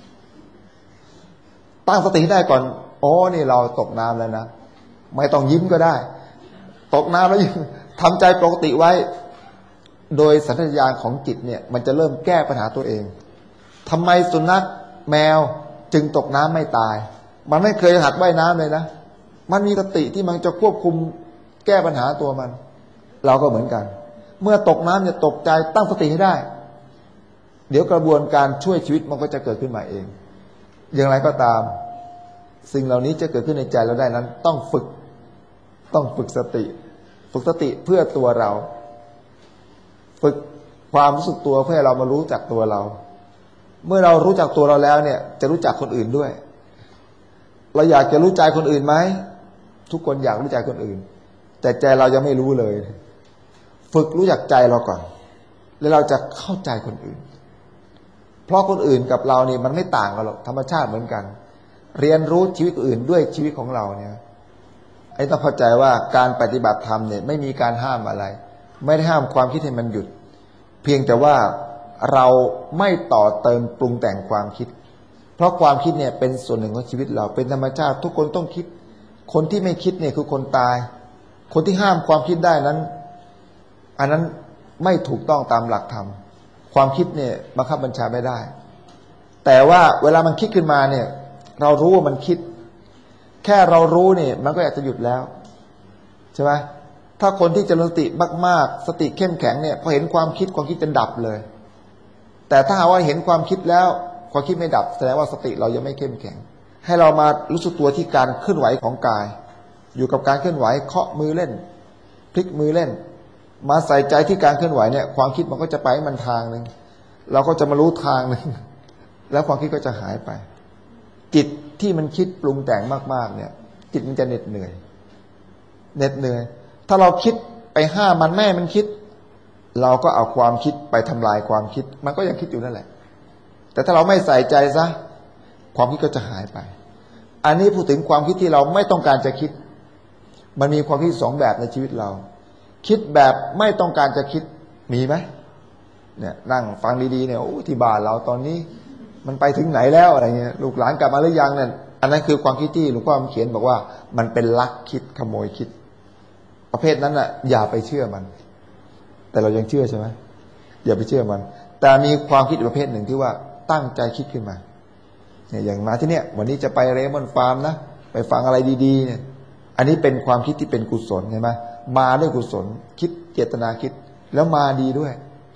ตั้งสติให้ได้ก่อนโอ้นี่เราตกน้ำแล้วนะไม่ต้องยิ้มก็ได้ตกน้ำแล้วยิ้มทำใจปกติไว้โดยสัญชาตญาณของจิตเนี่ยมันจะเริ่มแก้ปัญหาตัวเองทำไมสุนัขแมวจึงตกน้ำไม่ตายมันไม่เคยหัดว่ายน้ำเลยนะมันมีสติที่มันจะควบคุมแก้ปัญหาตัวมันเราก็เหมือนกันเมื่อตกน้ำเนี่ยตกใจตั้งสติให้ได้เดี๋ยวกระบวนการช่วยชีวิตมันก็จะเกิดขึ้นมาเองอย่างไรก็ตามสิ่งเหล่านี้จะเกิดขึ้นในใจเราได้นั้นต้องฝึกต้องฝึกสติฝึกสติเพื่อตัวเราฝึกความรู้สึกตัวเพื่อเรามารู้จักตัวเราเมื่อเรารู้จักตัวเราแล้วเนี่ยจะรู้จักคนอื่นด้วยเราอยากจะรู้ใจคนอื่นไหมทุกคนอยากรู้ใจคนอื่นแต่ใจเรายังไม่รู้เลยฝึกรู้จักใจเราก่อนแล้วเราจะเข้าใจคนอื่นเพราะคนอื่นกับเรานี่มันไม่ต่างกันหรอกธรรมชาติเหมือนกันเรียนรู้ชีวิตอื่นด้วยชีวิตของเราเนี่ยไอ้ต้องเข้าใจว่าการปฏิบัติธรรมเนี่ยไม่มีการห้ามอะไรไม่ได้ห้ามความคิดให้มันหยุดเพียงแต่ว่าเราไม่ต่อเติมปรุงแต่งความคิดเพราะความคิดเนี่ยเป็นส่วนหนึ่งของชีวิตเราเป็นธรรมชาติทุกคนต้องคิดคนที่ไม่คิดเนี่ยคือคนตายคนที่ห้ามความคิดได้นั้นอันนั้นไม่ถูกต้องตามหลักธรรมความคิดเนี่ยบังคับบัญชาไม่ได้แต่ว่าเวลามันคิดขึ้นมาเนี่ยเรารู้ว่ามันคิดแค่เรารู้เนี่ยมันก็อยากจะหยุดแล้วใช่ไหมถ้าคนที่เจริญสติมากๆสติเข้มแข็งเนี่ยพอเห็นความคิดความคิดจะดับเลยแต่ถ้าหากว่าเห็นความคิดแล้วความคิดไม่ดับแสดงว่าสติเรายังไม่เข้มแข็งให้เรามารู้สึกตัวที่การเคลื่อนไหวของกายอยู่กับการเคลื่อนไหวเคาะมือเล่นพลิกมือเล่นมาใส่ใจที่การเคลื่อนไหวเนี่ยความคิดมันก็จะไปมันทางนึงเราก็จะมารู้ทางนึงแล้วความคิดก็จะหายไปจิตที่มันคิดปรุงแต่งมากๆเนี่ยจิตมันจะเหน็ดเหนื่อยเหน็ดเหนื่อยถ้าเราคิดไปห้ามมันแม่มันคิดเราก็เอาความคิดไปทำลายความคิดมันก็ยังคิดอยู่นั่นแหละแต่ถ้าเราไม่ใส่ใจซะความคิดก็จะหายไปอันนี้พูดถึงความคิดที่เราไม่ต้องการจะคิดมันมีความคิดสองแบบในชีวิตเราคิดแบบไม่ต้องการจะคิดมีไหมเนี่ยนั่งฟังดีๆเนี่ยโอ้ที่บ้านเราตอนนี้มันไปถึงไหนแล้วอะไรเงี้ยลูกหลานกลับมาหรือยังเนี่ยอันนั้นคือความคิดที่หลวงพ่อเขียนบอกว่ามันเป็นลักคิดขโมยคิดประเภทนั้นน่ะอย่าไปเชื่อมันแต่เรายังเชื่อใช่ไหมอย่าไปเชื่อมันแต่มีความคิดประเภทหนึ่งที่ว่าตั้งใจคิดขึ้นมาเนี่ยอย่างมาที่เนี่ยวันนี้จะไปเรมอนฟาร์มนะไปฟังอะไรดีๆเนี่ยอันนี้เป็นความคิดที่เป็นกุศลใช่ไหมมาด้วยกุศลคิดเจตนาคิดแล้วมาดีด้วย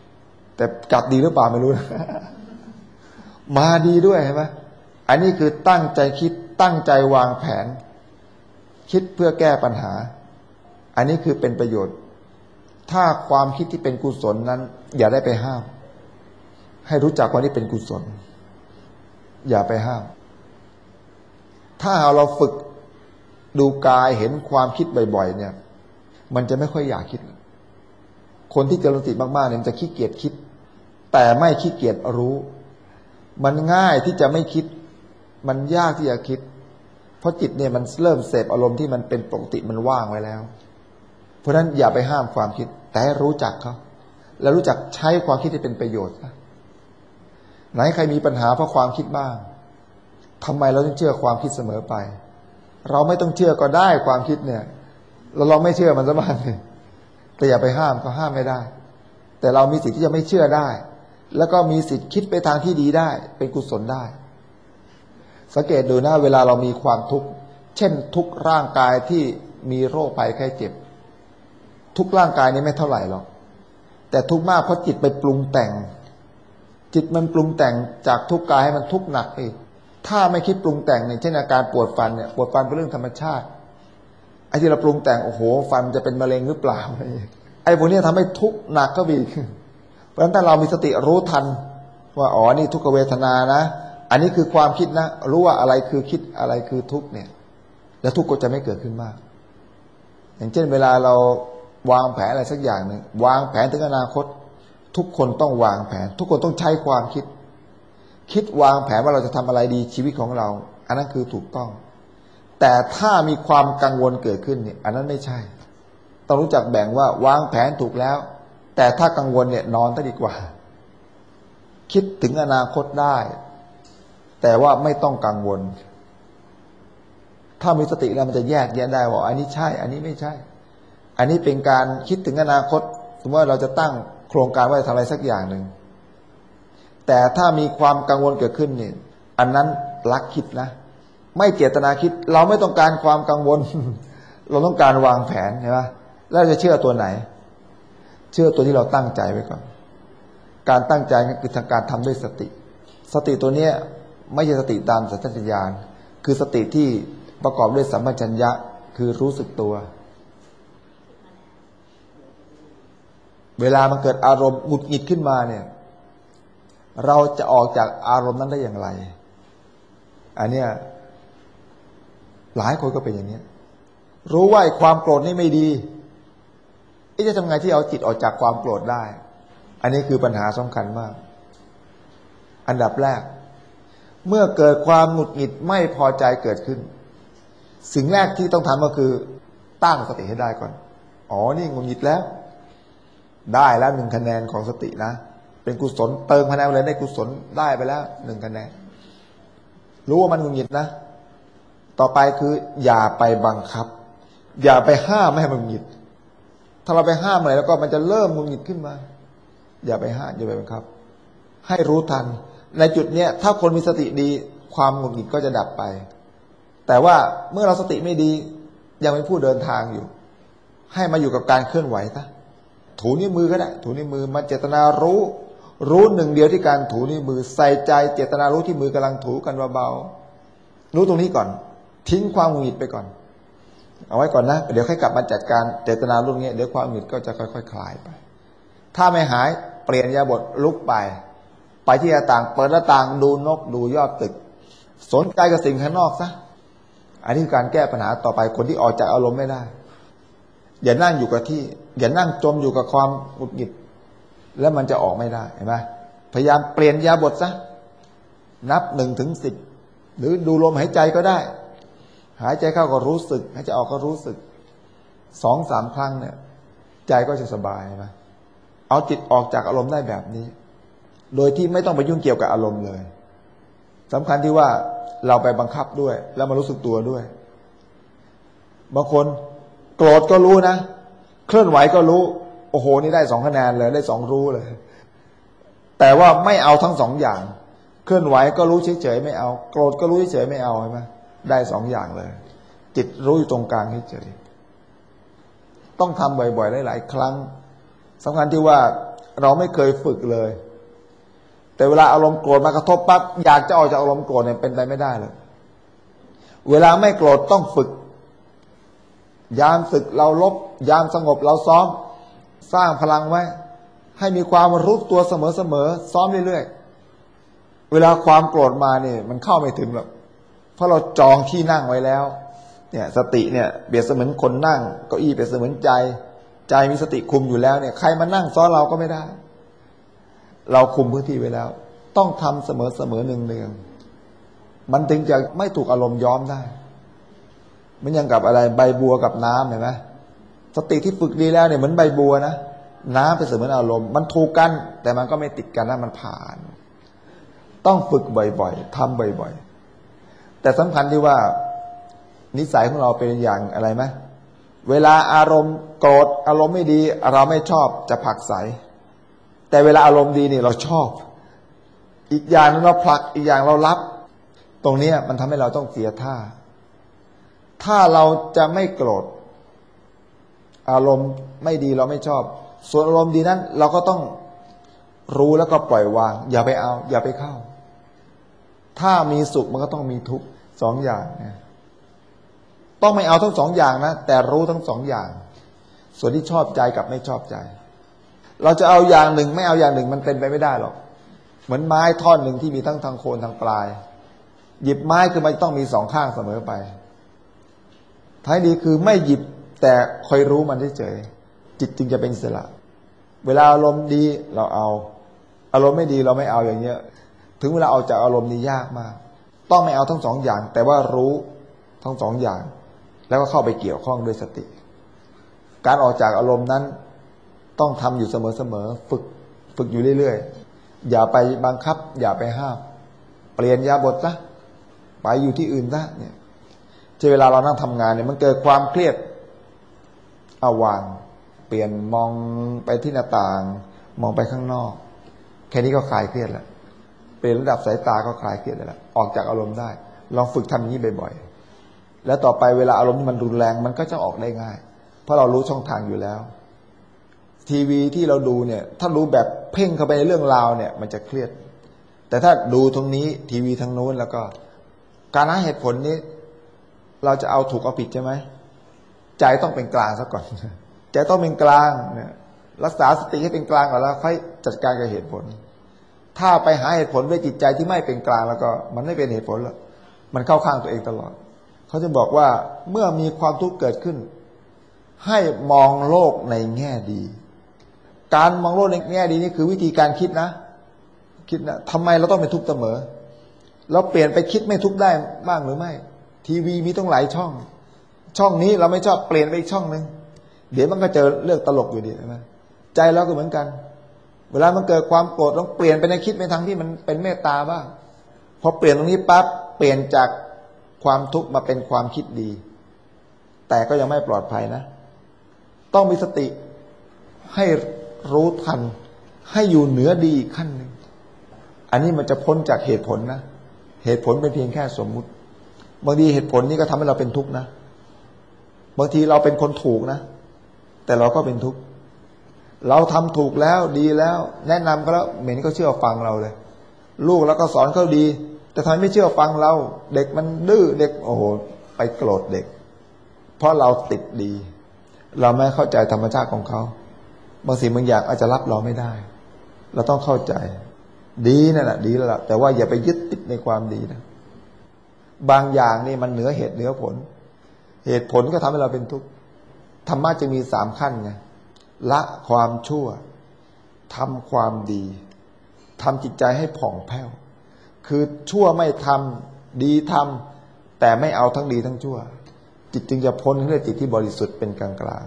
แต่กลับดีหรือเปล่าไม่รู้นะมาดีด้วยเห็นไหมอันนี้คือตั้งใจคิดตั้งใจวางแผนคิดเพื่อแก้ปัญหาอันนี้คือเป็นประโยชน์ถ้าความคิดที่เป็นกุศลนั้นอย่าได้ไปห้ามให้รู้จักว่านี่เป็นกุศลอย่าไปห้ามถ้าเราฝึกดูกายเห็นความคิดบ่อยๆเนี่ยมันจะไม่ค่อยอยากคิดคนที่เจริญสติมากๆเนี่ยมันจะขี้เกียจคิดแต่ไม่ขี้เกียจรู้มันง่ายที่จะไม่คิดมันยากที่จะคิดเพราะจิตเนี่ยมันเริ่มเสพอารมณ์ที่มันเป็นปกติมันว่างไว้แล้วเพราะฉะนั้นอย่าไปห้ามความคิดแต่ให้รู้จักเขาแล้วรู้จักใช้ความคิดที่เป็นประโยชน์นะไหนใครมีปัญหาเพราะความคิดบ้างทำไมเราต้องเชื่อความคิดเสมอไปเราไม่ต้องเชื่อก็ได้ความคิดเนี่ยเราลองไม่เชื่อมันซะบ้างแต่อย่าไปห้ามก็ห้ามไม่ได้แต่เรามีสิทธิ์ที่จะไม่เชื่อได้แล้วก็มีสิทธิ์คิดไปทางที่ดีได้เป็นกุศลได้สังเกตดูนะเวลาเรามีความทุกข์เช่นทุกร่างกายที่มีโรคภัยไข้เจ็บทุกร่างกายนี้ไม่เท่าไหร่หรอกแต่ทุกข์มากเพราะจิตไปปรุงแต่งจิตมันปรุงแต่งจากทุกข์กายให้มันทุกข์หนักอีกถ้าไม่คิดปรุงแต่งเนี่ยเช่นอาการปวดฟันเนี่ยปวดฟันเป็นเรื่องธรรมชาติไอ้ที่เราปรุงแต่งโอ้โหฟันจะเป็นมะเร็งหรือเปล่าไอ้พวกนี้ทำให้ทุกข์หนักก็มีเพราะฉะนั้นถ้าเรามีสติรู้ทันว่าอ๋อนี่ทุกขเวทนานะอันนี้คือความคิดนะรู้ว่าอะไรคือคิดอะไรคือทุกข์เนี่ยแล้วทุกข์ก็จะไม่เกิดขึ้นมากอย่างเช่นเวลาเราวางแผนอะไรสักอย่างหนึ่งวางแผนถึงอนาคตทุกคนต้องวางแผนทุกคนต้องใช้ความคิดคิดวางแผนว่าเราจะทำอะไรดีชีวิตของเราอันนั้นคือถูกต้องแต่ถ้ามีความกังวลเกิดขึ้นเนี่ยอันนั้นไม่ใช่ต้องรู้จักแบ่งว่าวางแผนถูกแล้วแต่ถ้ากังวลเนี่ยนอนซะดีกว่าคิดถึงอนาคตได้แต่ว่าไม่ต้องกังวลถ้ามีสติแล้วมันจะแยกแยะได้ว่าอันนี้ใช่อันนี้ไม่ใช่อันนี้เป็นการคิดถึงอนาคตสมมติว่าเราจะตั้งโครงการว่าจะทำอะไรสักอย่างหนึ่งแต่ถ้ามีความกังวลเกิดขึ้นเนี่ยอันนั้นลักคิดนะไม่เจตนาคิดเราไม่ต้องการความกังวล เราต้องการวางแผนใช่ไหมแล้วจะเชื่อตัวไหนเชื่อตัวที่เราตั้งใจไว้ก่อนการตั้งใจคือทางการทำด้วยสติสติตัวเนี้ยไม่ใช่สติตามสัญชาตญาณคือสติที่ประกอบด้วยสัมปชัญญะคือรู้สึกตัวเวลามันเกิดอารมณ์หงุดหงิดขึ้นมาเนี่ยเราจะออกจากอารมณ์นั้นได้อย่างไรอันเนี้ยหลายคนก็เป็นอย่างนี้รู้ว่าความโกรธนี่ไม่ดีจะทำไงที่เอาจิตออกจากความโกรธได้อันนี้คือปัญหาสำคัญมากอันดับแรกเมื่อเกิดความหงุดหงิดไม่พอใจเกิดขึ้นสิ่งแรกที่ต้องทำก็คือตั้งสติให้ได้ก่อนอ๋อนี่หงุดหงิดแล้วได้แล้วหนึ่งคะแนนของสตินะเป็นกุศลเติมคะแนนเลยได้กุศลได้ไปแล้วหนึ่งคะแนนรู้ว่ามันหงุดหงิดนะต่อไปคืออย่าไปบังคับอย่าไปห้ามไม่ให้มันหงุดหงิดถ้าเราไปห้ามอะไรแล้วก็มันจะเริ่มหงุดหงิดขึ้นมาอย่าไปห้ามอย่าไปบังคับให้รู้ทันในจุดเนี้ยถ้าคนมีสติดีความหงุดหงิดก็จะดับไปแต่ว่าเมื่อเราสติไม่ดียังเป็นผู้เดินทางอยู่ให้มาอยู่กับการเคลื่อนไหวซะถูนิ้วมือก็ได้ถูนิ้วมือมาเจตนารู้รู้หนึ่งเดียวที่การถูนิ้วมือใส่ใจเจตนารู้ที่มือกำลังถูกันเบาๆรู้ตรงนี้ก่อนทิ้งความหงุดหงิดไปก่อนเอาไว้ก่อนนะเดี๋ยวค่อยกลับมาจัดการเจตนารู้นี้เดี๋ยวความหงุดหงิดก็จะค่อยๆคลายไปถ้าไม่หายเปลี่ยนอิริยาบถลุกไปไปที่หน้าต่างเปิดหน้าต่างดูนกดูยอดตึกสนใจกับสิ่งข้างนอกซะอันนี้คือการแก้ปัญหาต่อไปคนที่ออกจากอารมณ์ไม่ได้อย่านั่งอยู่กับที่อย่านั่งจมอยู่กับความหงุดหงิดแล้วมันจะออกไม่ได้เห็นไหมพยายามเปลี่ยนอิริยาบถซะนับหนึ่งถึงสิบหรือดูลมหายใจก็ได้หายใจเข้าก็รู้สึกหายใจออกก็รู้สึกสองสามครั้งเนี่ยใจก็จะสบายไหมเอาจิตออกจากอารมณ์ได้แบบนี้โดยที่ไม่ต้องไปยุ่งเกี่ยวกับอารมณ์เลยสำคัญที่ว่าเราไปบังคับด้วยแล้วมารู้สึกตัวด้วยบางคนโกรธก็รู้นะเคลื่อนไหวก็รู้โอ้โหนี่ได้สองคะแนนเลยได้สองรู้เลยแต่ว่าไม่เอาทั้งสองอย่างเคลื่อนไหวก็รู้เฉยๆไม่เอาโกรธก็รู้เฉยๆไม่เอาใช่ไหมได้สองอย่างเลยจิตรู้อยู่ตรงกลางเฉยๆต้องทำบ่อยๆหลายๆครั้งสำคัญที่ว่าเราไม่เคยฝึกเลยแต่เวลาอารมณ์โกรธมากระทบปั๊บอยากจะออกจากอารมณ์โกรธเนี่ยเป็นไปไม่ได้เลยเวลาไม่โกรธต้องฝึกยามศึกเราลบยามสงบเราซ้อมสร้างพลังไว้ให้มีความรู้ตัวเสมอๆซ้อมเรื่อยๆเวลาความโกรธมาเนี่ยมันเข้าไม่ถึงหรอกเพราะเราจองที่นั่งไว้แล้วเนี่ยสติเนี่ยเปรียบเสมือนคนนั่งเก้าอี้เปรียบเสมือนใจใจมีสติคุมอยู่แล้วเนี่ยใครมานั่งซ้อนเราก็ไม่ได้เราคุมพื้นที่ไว้แล้วต้องทำเสมอๆเนืองๆมันถึงจะไม่ถูกอารมณ์ย้อมได้มันยังกับอะไรใบบัวกับน้ำเห็นไหมสติที่ฝึกดีแล้วเนี่ยเหมือนใบบัวนะน้ำเป็นเสมือนอารมณ์มันถูกกันแต่มันก็ไม่ติดกันนะมันผ่านต้องฝึกบ่อยๆทำบ่อยๆแต่สำคัญที่ว่านิสัยของเราเป็นอย่างอะไรไหมเวลาอารมณ์โกรธอารมณ์ไม่ดีเราไม่ชอบจะผลักไสแต่เวลาอารมณ์ดีนี่เราชอบอีกอย่างเราผลักอีกอย่างเรารับตรงนี้มันทำให้เราต้องเสียท่าถ้าเราจะไม่โกรธอารมณ์ไม่ดีเราไม่ชอบส่วนอารมณ์ดีนั้นเราก็ต้องรู้แล้วก็ปล่อยวางอย่าไปเอาอย่าไปเข้าถ้ามีสุขมันก็ต้องมีทุกข์สองอย่างเนี่ยต้องไม่เอาทั้งสองอย่างนะแต่รู้ทั้งสองอย่างส่วนที่ชอบใจกับไม่ชอบใจเราจะเอาอย่างหนึ่งไม่เอาอย่างหนึ่งมันเป็นไปไม่ได้หรอกเหมือนไม้ท่อนหนึ่งที่มีทั้งทางโคนทางปลายหยิบไม้คือมันต้องมีสองข้างเสมอไปท้ายดีคือไม่หยิบแต่คอยรู้มันเฉยๆจิตจึงจะเป็นอิสระเวลาอารมณ์ดีเราเอาอารมณ์ไม่ดีเราไม่เอาอย่างเงี้ยถึงเวลาเอาจากอารมณ์นี้ยากมากต้องไม่เอาทั้งสองอย่างแต่ว่ารู้ทั้งสองอย่างแล้วก็เข้าไปเกี่ยวข้องด้วยสติการออกจากอารมณ์นั้นต้องทำอยู่เสมอๆฝึกฝึกอยู่เรื่อยๆอย่าไปบังคับอย่าไปห้ามเปลี่ยนยาบทซะไปอยู่ที่อื่นซะเนี่ยที่เวลาเรานั่งทำงานเนี่ยมันเกิดความเครียดเอาวางเปลี่ยนมองไปที่หน้าต่างมองไปข้างนอกแค่นี้ก็คลายเครียดแล้วเปลี่ยนระดับสายตาก็คลายเครียดแล้วออกจากอารมณ์ได้ลองฝึกทำอย่างนี้บ่อยๆแล้วต่อไปเวลาอารมณ์ที่มันรุนแรงมันก็จะออกได้ง่ายเพราะเรารู้ช่องทางอยู่แล้วทีวีที่เราดูเนี่ยถ้ารู้แบบเพ่งเข้าไปในเรื่องราวเนี่ยมันจะเครียดแต่ถ้าดูตรงนี้ทีวีทางโน้นแล้วก็การหาเหตุผลนี้เราจะเอาถูกเอาผิดใช่ไหมใจต้องเป็นกลางซะก่อนใจต้องเป็นกลางเนี่ยรักษาสติให้เป็นกลางก่อนแล้วค่อยจัดการกับเหตุผลถ้าไปหาเหตุผลด้วยจิตใจที่ไม่เป็นกลางแล้วก็มันไม่เป็นเหตุผลหรอกมันเข้าข้างตัวเองตลอดเขาจะบอกว่าเมื่อมีความทุกข์เกิดขึ้นให้มองโลกในแง่ดีการมองโลกในแง่ดีนี่คือวิธีการคิดนะคิดนะทำไมเราต้องเป็นทุกข์เสมอเราเปลี่ยนไปคิดไม่ทุกข์ได้บ้างหรือไม่ทีวีมีต้องหลายช่องช่องนี้เราไม่ชอบเปลี่ยนไปอีกช่องนึงเดี๋ยวมันก็เจอเรื่องตลกอยู่ดีใช่ไหมใจเราก็เหมือนกันเวลามันเกิดความโกรธต้องเปลี่ยนไปในคิดในทางที่มันเป็นเมตตาบ้างพอเปลี่ยนตรงนี้ปั๊บเปลี่ยนจากความทุกข์มาเป็นความคิดดีแต่ก็ยังไม่ปลอดภัยนะต้องมีสติให้รู้ทันให้อยู่เหนือดีอีกขั้นหนึ่งอันนี้มันจะพ้นจากเหตุผลนะเหตุผลเป็นเพียงแค่สมมุติบางทีเหตุผลนี้ก็ทำให้เราเป็นทุกข์นะบางทีเราเป็นคนถูกนะแต่เราก็เป็นทุกข์เราทำถูกแล้วดีแล้วแนะนำก็แล้วเหม็นก็เชื่อฟังเราเลยลูกแล้วก็สอนเขาดีแต่ทำไมไม่เชื่อฟังเราเด็กมันดื้อเด็กโอ้โหไปโกรธเด็กเพราะเราติดดีเราไม่เข้าใจธรรมชาติของเขาบางสิ่งบางอย่างอาจจะรับเราไม่ได้เราต้องเข้าใจดีนั่นแหละดีแล้วล่ะแต่ว่าอย่าไปยึดติดในความดีนะบางอย่างนี่มันเหนือเหตุเหนือผลเหตุผลก็ทำให้เราเป็นทุกข์ธรรมะจะมีสามขั้นไงละความชั่วทำความดีทำจิตใจให้ผ่องแผ้วคือชั่วไม่ทำดีทำแต่ไม่เอาทั้งดีทั้งชั่วจิตจึงจะพ้นด้วยจิตที่บริสุทธิ์เป็นกลางกลาง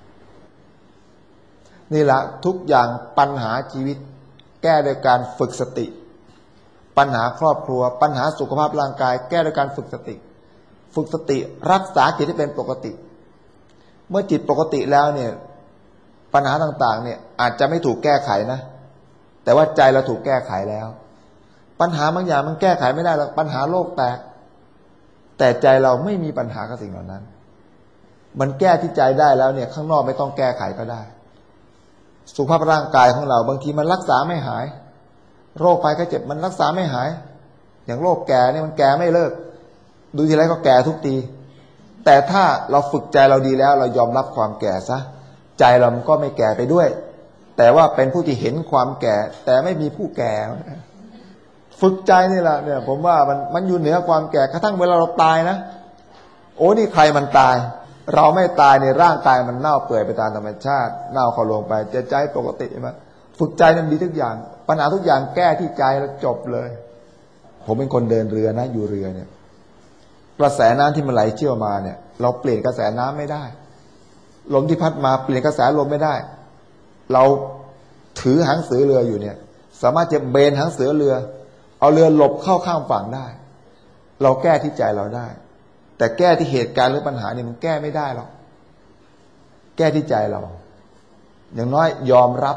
นี่แหละทุกอย่างปัญหาชีวิตแก้โดยการฝึกสติปัญหาครอบครัวปัญหาสุขภาพร่างกายแก้โดยการฝึกสติฝึกสติรักษาจิตให้เป็นปกติเมื่อจิตปกติแล้วเนี่ยปัญหาต่างๆเนี่ยอาจจะไม่ถูกแก้ไขนะแต่ว่าใจเราถูกแก้ไขแล้วปัญหาบางอย่างมันแก้ไขไม่ได้หรอกปัญหาโลกแตกแต่ใจเราไม่มีปัญหากับสิ่งเหล่านั้นมันแก้ที่ใจได้แล้วเนี่ยข้างนอกไม่ต้องแก้ไขก็ได้สุขภาพร่างกายของเราบางทีมันรักษาไม่หายโรคภัยไข้เจ็บมันรักษาไม่หายอย่างโรคแก่เนี่ยมันแก่ไม่เลิกดูทีไรก็แก่ทุกทีแต่ถ้าเราฝึกใจเราดีแล้วเรายอมรับความแก่ซะใจเรามันก็ไม่แก่ไปด้วยแต่ว่าเป็นผู้ที่เห็นความแก่แต่ไม่มีผู้แก่ฝึกใจนี่แหละเนี่ยผมว่ามันมันอยู่เหนือความแก่กระทั่งเวลาเราตายนะโอ้นี่ใครมันตายเราไม่ตายในร่างกายมันเน่าเปื่อยไปตามธรรมชาติเน่าเข้าลงไปจะใจปกติมั้ยฝึกใจนั้นดีทุกอย่างปัญหาทุกอย่างแก้ที่ใจแล้วจบเลยผมเป็นคนเดินเรือนะอยู่เรือเนี่ยกระแสน้ำที่มันไหลเชี่ยวมาเนี่ยเราเปลี่ยนกระแสน้ำไม่ได้ลมที่พัดมาเปลี่ยนกระแสลมไม่ได้เราถือหางเสือเรืออยู่เนี่ยสามารถจะเบนหางเสือเรือเอาเรือหลบเข้าข้างฝั่งได้เราแก้ที่ใจเราได้แต่แก้ที่เหตุการณ์หรือปัญหาเนี่ยมันแก้ไม่ได้หรอกแก้ที่ใจเราอย่างน้อยยอมรับ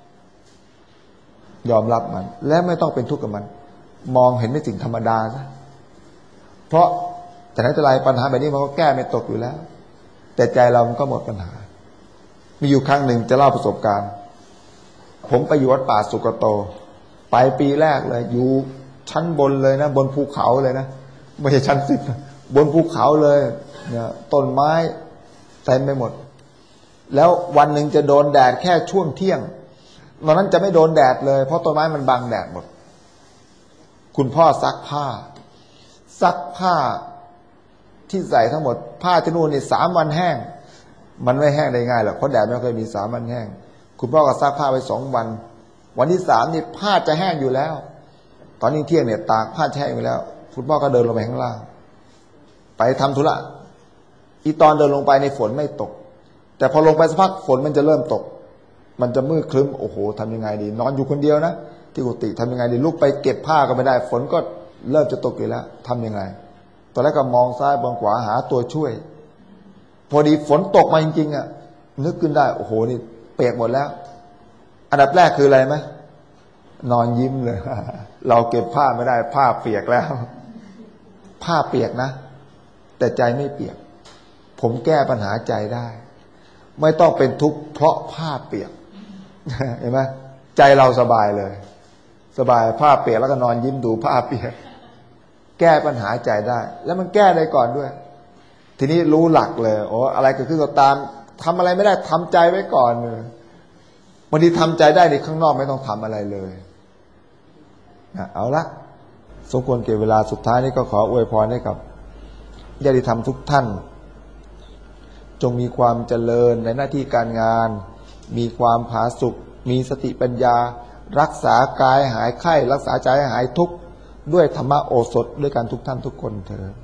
ยอมรับมันและไม่ต้องเป็นทุกข์กับมันมองเห็นเป็นสิ่งธรรมดาซะเพราะแต่ไหนแต่ไรปัญหาแบบนี้มันก็แก้ไม่ตกอยู่แล้วแต่ใจเรามันก็หมดปัญหามีอยู่ครั้งหนึ่งจะเล่าประสบการณ์ผมไปอยู่วัดป่าสุกโตไปปีแรกเลยอยู่ชั้นบนเลยนะบนภูเขาเลยนะไม่ใช่ชั้นสิบบนภูเขาเลยเนี่ยต้นไม้เต็มไปหมดแล้ววันหนึ่งจะโดนแดดแค่ช่วงเที่ยงตอนนั้นจะไม่โดนแดดเลยเพราะต้นไม้มันบังแดดหมดคุณพ่อซักผ้าซักผ้าที่ใส่ทั้งหมดผ้าที่นู่นนี่สามวันแห้งมันไม่แห้งได้ง่ายหรอกเพราะแดดไม่เคยมีสามวันแห้งคุณพ่อก็ซักผ้าไปสองวันวันที่สามนี่ผ้าจะแห้งอยู่แล้วตอนนี้เที่ยงเนี่ยตากผ้าแห้งอยู่แล้วคุณพ่อก็เดินลงไปข้างล่างไปทำธุระอีตอนเดินลงไปในฝนไม่ตกแต่พอลงไปสักพักฝนมันจะเริ่มตกมันจะมืดครึ้มโอ้โหทำยังไงดีนอนอยู่คนเดียวนะที่กุฏิทำยังไงดีลุกไปเก็บผ้าก็ไม่ได้ฝนก็เริ่มจะตกอยู่แล้วทำยังไงตอนแรกก็มองซ้ายมองขวาหาตัวช่วยพอดีฝนตกมาจริงๆอ่ะนึกขึ้นได้โอ้โหนี่เปียกหมดแล้วอันดับแรกคืออะไรไหมนอนยิ้มเลยเราเก็บผ้าไม่ได้ผ้าเปียกแล้วผ้าเปียกนะแต่ใจไม่เปียกผมแก้ปัญหาใจได้ไม่ต้องเป็นทุกข์เพราะผ้าเปียกเห็นไหมใจเราสบายเลยสบายผ้าเปียกแล้วก็นอนยิ้มดูผ้าเปียกแก้ปัญหาใจได้แล้วมันแก้ได้ก่อนด้วยทีนี้รู้หลักเลยโอ้อะไรเกิดขึ้นก็ตามทำอะไรไม่ได้ทำใจไว้ก่อนเลยบางทีทำใจได้ในข้างนอกไม่ต้องทำอะไรเลยนะเอาละสมควรเก็บเวลาสุดท้ายนี้ก็ขออวยพรให้กับญาติธรรมทุกท่านจงมีความเจริญในหน้าที่การงานมีความผาสุกมีสติปัญญารักษากายหายไข้รักษาใจหายทุกข์ด้วยธรรมโอสถด้วยกันทุกท่านทุกคนเถิด